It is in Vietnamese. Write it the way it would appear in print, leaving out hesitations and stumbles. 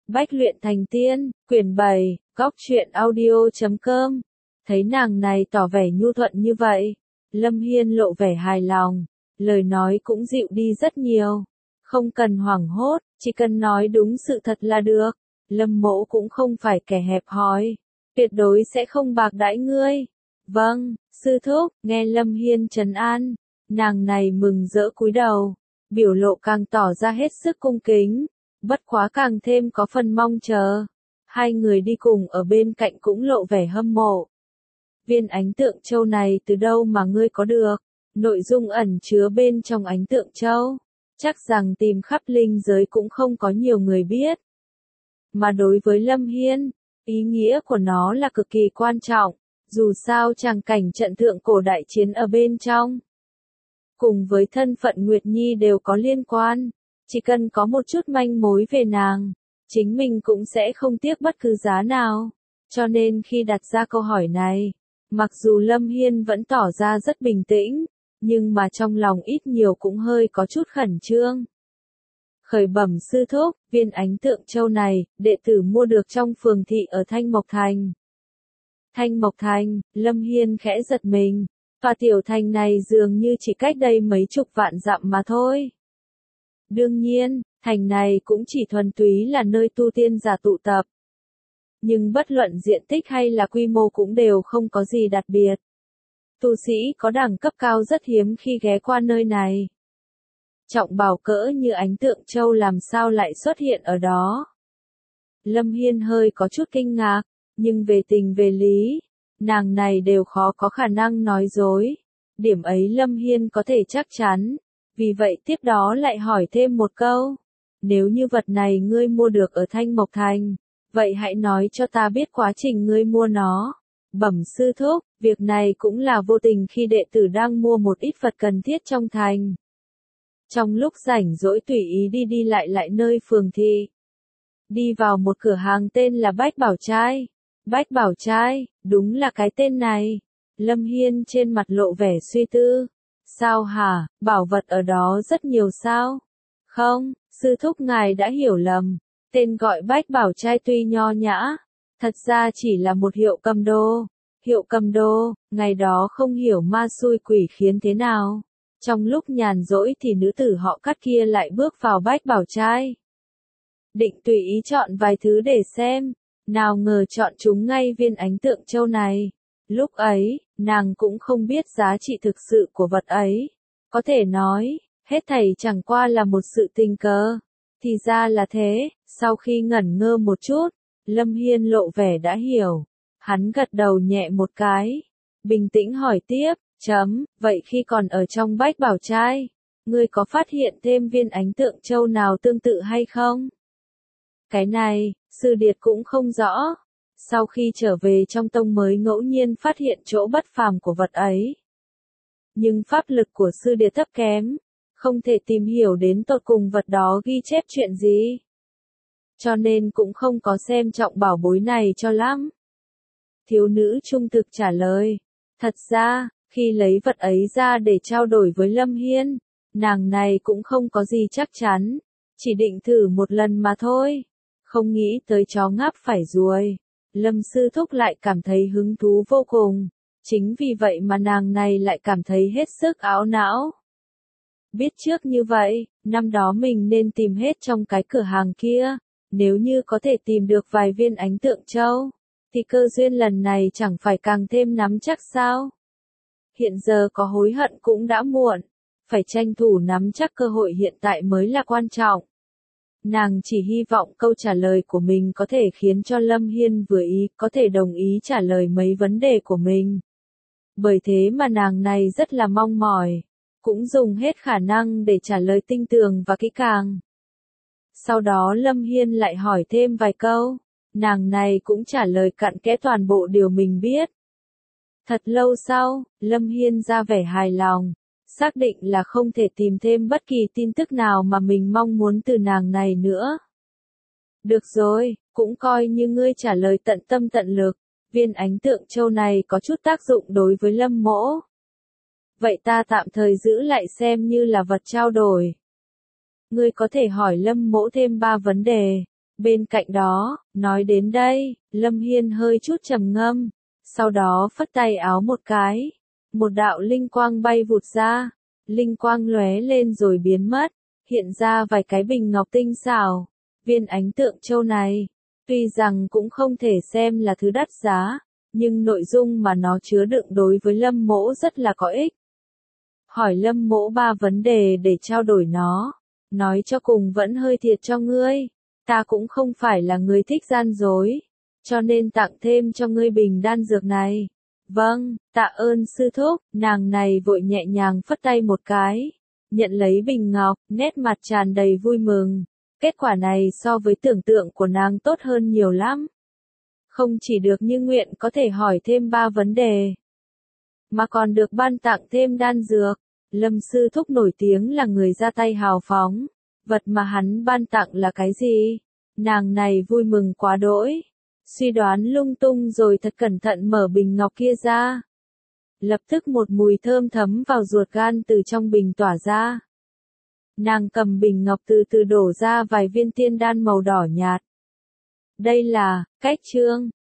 Bách luyện thành tiên, quyển 7, góc truyện audio.com. Thấy nàng này tỏ vẻ nhu thuận như vậy, Lâm Hiên lộ vẻ hài lòng, lời nói cũng dịu đi rất nhiều. Không cần hoảng hốt, chỉ cần nói đúng sự thật là được. Lâm mỗ cũng không phải kẻ hẹp hòi, tuyệt đối sẽ không bạc đãi ngươi. Vâng, sư thúc. Nghe Lâm Hiên trấn an, nàng này mừng rỡ cúi đầu, biểu lộ càng tỏ ra hết sức cung kính, bất quá càng thêm có phần mong chờ. Hai người đi cùng ở bên cạnh cũng lộ vẻ hâm mộ. Viên ánh tượng châu này từ đâu mà ngươi có được? Nội dung ẩn chứa bên trong ánh tượng châu, chắc rằng tìm khắp linh giới cũng không có nhiều người biết. Mà đối với Lâm Hiên, ý nghĩa của nó là cực kỳ quan trọng, dù sao tràng cảnh trận thượng cổ đại chiến ở bên trong, cùng với thân phận Nguyệt Nhi đều có liên quan. Chỉ cần có một chút manh mối về nàng, chính mình cũng sẽ không tiếc bất cứ giá nào. Cho nên khi đặt ra câu hỏi này, mặc dù Lâm Hiên vẫn tỏ ra rất bình tĩnh, nhưng mà trong lòng ít nhiều cũng hơi có chút khẩn trương. Khởi bẩm sư thúc, viên ánh tượng châu này, đệ tử mua được trong phường thị ở Thanh Mộc Thành. Thanh Mộc Thành, Lâm Hiên khẽ giật mình, và tiểu thành này dường như chỉ cách đây mấy chục vạn dặm mà thôi. Đương nhiên, thành này cũng chỉ thuần túy là nơi tu tiên giả tụ tập. Nhưng bất luận diện tích hay là quy mô cũng đều không có gì đặc biệt. Tu sĩ có đẳng cấp cao rất hiếm khi ghé qua nơi này. Trọng bảo cỡ như ánh tượng châu làm sao lại xuất hiện ở đó? Lâm Hiên hơi có chút kinh ngạc, nhưng về tình về lý, nàng này đều khó có khả năng nói dối. Điểm ấy Lâm Hiên có thể chắc chắn. Vì vậy tiếp đó lại hỏi thêm một câu. Nếu như vật này ngươi mua được ở Thanh Mộc Thành, vậy hãy nói cho ta biết quá trình ngươi mua nó. Bẩm sư thúc, việc này cũng là vô tình khi đệ tử đang mua một ít vật cần thiết trong thành. Trong lúc rảnh rỗi tùy ý đi lại nơi phường thị. Đi vào một cửa hàng tên là Bách Bảo Trai. Bách Bảo Trai, đúng là cái tên này. Lâm Hiên trên mặt lộ vẻ suy tư. Sao hả, bảo vật ở đó rất nhiều sao? Không, sư thúc ngài đã hiểu lầm. Tên gọi Bách Bảo Trai tuy nho nhã, thật ra chỉ là một hiệu cầm đồ. Hiệu cầm đồ, ngày đó không hiểu ma xui quỷ khiến thế nào. Trong lúc nhàn rỗi thì nữ tử họ Cát kia lại bước vào Bách Bảo Trai. Định tùy ý chọn vài thứ để xem, nào ngờ chọn chúng ngay viên ánh tượng châu này. Lúc ấy, nàng cũng không biết giá trị thực sự của vật ấy. Có thể nói, hết thảy chẳng qua là một sự tình cờ. Thì ra là thế, sau khi ngẩn ngơ một chút, Lâm Hiên lộ vẻ đã hiểu. Hắn gật đầu nhẹ một cái, bình tĩnh hỏi tiếp, vậy khi còn ở trong Bách Bảo Trai, ngươi có phát hiện thêm viên ánh tượng châu nào tương tự hay không? Cái này, sư điệt cũng không rõ. Sau khi trở về trong tông mới ngẫu nhiên phát hiện chỗ bất phàm của vật ấy. Nhưng pháp lực của sư điệt thấp kém, không thể tìm hiểu đến tột cùng vật đó ghi chép chuyện gì. Cho nên cũng không có xem trọng bảo bối này cho lắm. Thiếu nữ trung thực trả lời. Thật ra, khi lấy vật ấy ra để trao đổi với Lâm Hiên, nàng này cũng không có gì chắc chắn, chỉ định thử một lần mà thôi. Không nghĩ tới chó ngáp phải ruồi. Lâm sư thúc lại cảm thấy hứng thú vô cùng. Chính vì vậy mà nàng này lại cảm thấy hết sức áo não. Biết trước như vậy, năm đó mình nên tìm hết trong cái cửa hàng kia. Nếu như có thể tìm được vài viên ánh tượng châu, thì cơ duyên lần này chẳng phải càng thêm nắm chắc sao? Hiện giờ có hối hận cũng đã muộn. Phải tranh thủ nắm chắc cơ hội hiện tại mới là quan trọng. Nàng chỉ hy vọng câu trả lời của mình có thể khiến cho Lâm Hiên vừa ý, có thể đồng ý trả lời mấy vấn đề của mình. Bởi thế mà nàng này rất là mong mỏi, cũng dùng hết khả năng để trả lời tinh tường và kỹ càng. Sau đó Lâm Hiên lại hỏi thêm vài câu, nàng này cũng trả lời cặn kẽ toàn bộ điều mình biết. Thật lâu sau, Lâm Hiên ra vẻ hài lòng. Xác định là không thể tìm thêm bất kỳ tin tức nào mà mình mong muốn từ nàng này nữa. Được rồi, cũng coi như ngươi trả lời tận tâm tận lực, viên ánh tượng châu này có chút tác dụng đối với Lâm mỗ. Vậy ta tạm thời giữ lại xem như là vật trao đổi. Ngươi có thể hỏi Lâm mỗ thêm 3 vấn đề. Bên cạnh đó, nói đến đây, Lâm Hiên hơi chút trầm ngâm, sau đó phất tay áo một cái, một đạo linh quang bay vụt ra, linh quang lóe lên rồi biến mất, hiện ra vài cái bình ngọc tinh xảo. Viên ánh tượng châu này, tuy rằng cũng không thể xem là thứ đắt giá, nhưng nội dung mà nó chứa đựng đối với Lâm Mỗ rất là có ích. Hỏi Lâm Mỗ 3 vấn đề để trao đổi nó, nói cho cùng vẫn hơi thiệt cho ngươi, ta cũng không phải là người thích gian dối, cho nên tặng thêm cho ngươi bình đan dược này. Vâng, tạ ơn sư thúc, nàng này vội nhẹ nhàng phất tay một cái, nhận lấy bình ngọc, nét mặt tràn đầy vui mừng. Kết quả này so với tưởng tượng của nàng tốt hơn nhiều lắm. Không chỉ được như nguyện có thể hỏi thêm 3 vấn đề, mà còn được ban tặng thêm đan dược. Lâm sư thúc nổi tiếng là người ra tay hào phóng, vật mà hắn ban tặng là cái gì? Nàng này vui mừng quá đỗi, suy đoán lung tung rồi thật cẩn thận mở bình ngọc kia ra. Lập tức một mùi thơm thấm vào ruột gan từ trong bình tỏa ra. Nàng cầm bình ngọc từ từ đổ ra vài viên tiên đan màu đỏ nhạt. Đây là cách chương